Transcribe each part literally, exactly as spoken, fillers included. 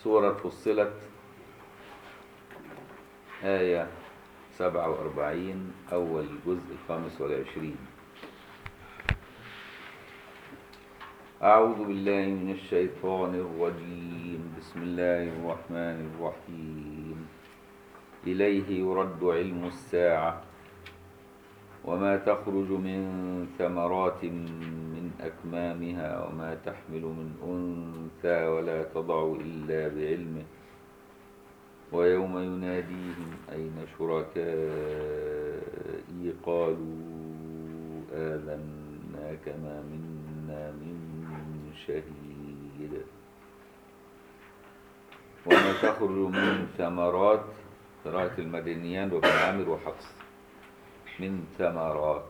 سورة فصلت آية سبعة وأربعين، أول جزء الخامس والعشرين. أعوذ بالله من الشيطان الرجيم. بسم الله الرحمن الرحيم. إليه يرد علم الساعة وما تخرج من ثمرات من أكمامها وما تحمل من أنثى ولا تضع إلا بعلمه ويوم يناديهم أين شركائي قالوا آذناك ما منا من شهيد. وما تخرج من ثمرات، قراءة المدنيان وابن عامر وحفص، من ثمرات.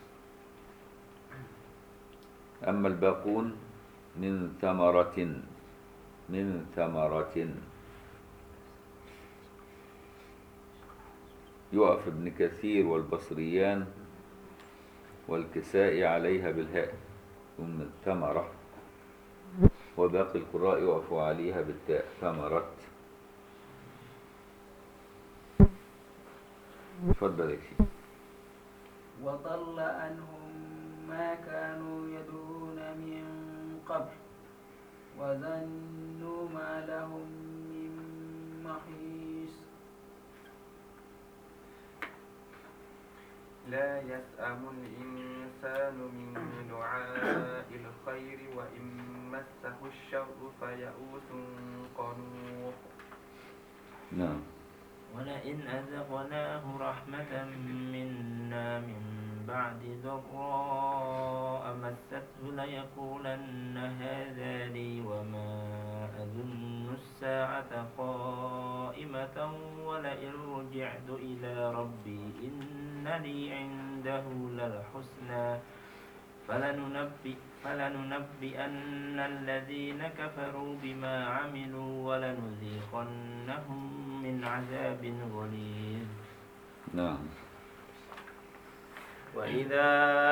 أما الباقون من ثمرة، من ثمرة. يقف ابن كثير والبصريان والكسائي عليها بالهاء ثم ثمرة، وباقي القراء يقفوا عليها بالتاء ثمرت. تفضل يا سيدي. وضل عنهم ما كانوا يدعون من قبل وظنوا ما لهم من محيص. لا يسأم الإنسان من دعاء الخير وإن مسه الشر فيئوس قنوط. نعم. ولئن أذقناه رحمة منا من بعد ضراء مسته ليقولن هذا لي وما أظن الساعة قائمة ولئن رجعت إلى ربي إن لي عنده للحسنى فلننبئ فلننبئن الذين كفروا بما عملوا ولنذيقنهم من عذاب غليظ. نعم. وإذا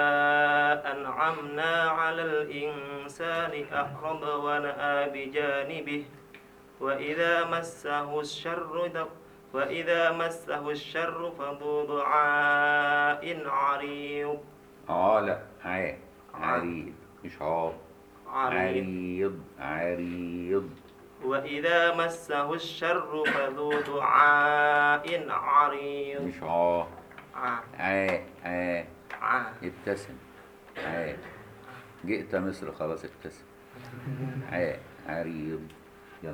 أنعمنا على الإنسان أعرض ونأى بجانبه وإذا مسه الشر وإذا مسه الشر فذو دعاء عريض. اه لا ع عريض مش عاض. عريض عريض عريض. وإذا مسه الشر فذو دعاء عريض مش عا ع ع ع ع ابتسم. ع جئت مصر خلاص ابتسم. ع عريض. يلا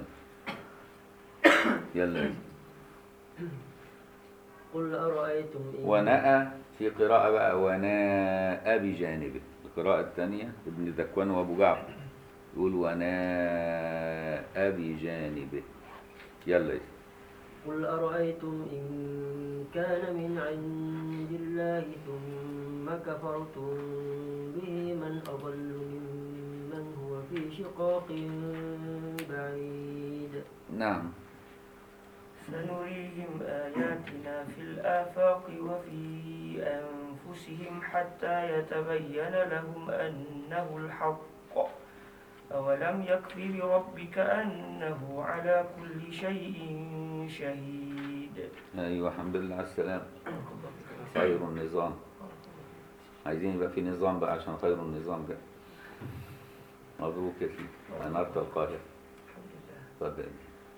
يلا. قل أرأيتم إن ونأى في قراءة بقى وناء بجانبه. القراءة الثانية ابن ذكوان وابو جعفر يقول وناء بجانبه. يلا يا قل أرأيتم إن كان من عند الله ثم كفرتم به من أضل ممن هو في شقاق بعيد. نعم. سنريهم آياتنا في الآفاق وفي أنفسهم حتى يتبين لهم أنه الحق أولم يكف بربك أنه على كل شيء شهيد. أيوة الحمد لله على السلامة. خير النظام. عايزين يبقى في نظام بقى عشان خير النظام ده. مبروك يا سيدي. أنارة القاهرة. اتفضل.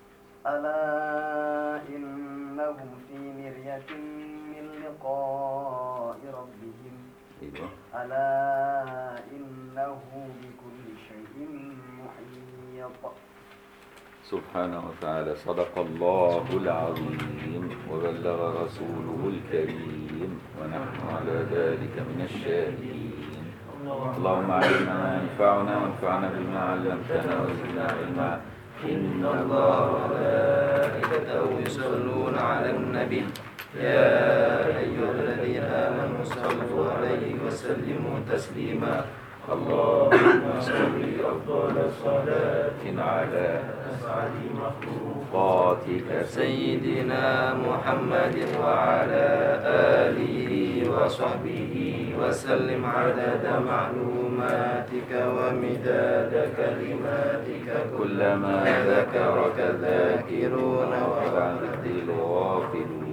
ألا إنهم في مرية من لقاء ربهم. أيوة. ألا إنه بكل شيء محيط. سبحانه وتعالى. صدق الله العظيم وبلغ رسوله الكريم ونحن على ذلك من الشاهدين. اللهم علمنا ما ينفعنا وانفعنا بما علمتنا وزدنا علما. إن الله وملائكته يصلون على النبي يا أيها الذين آمنوا صلوا عليه وسلموا تسليما. اللهم صل أفضل صلاة على أسعد مخلوقاتك سيدنا محمد وعلى آله وصحبه وسلم عدد معلوماته رحماتك ومداد كلماتك كلما ذكرك الذاكرون وعن الغافلون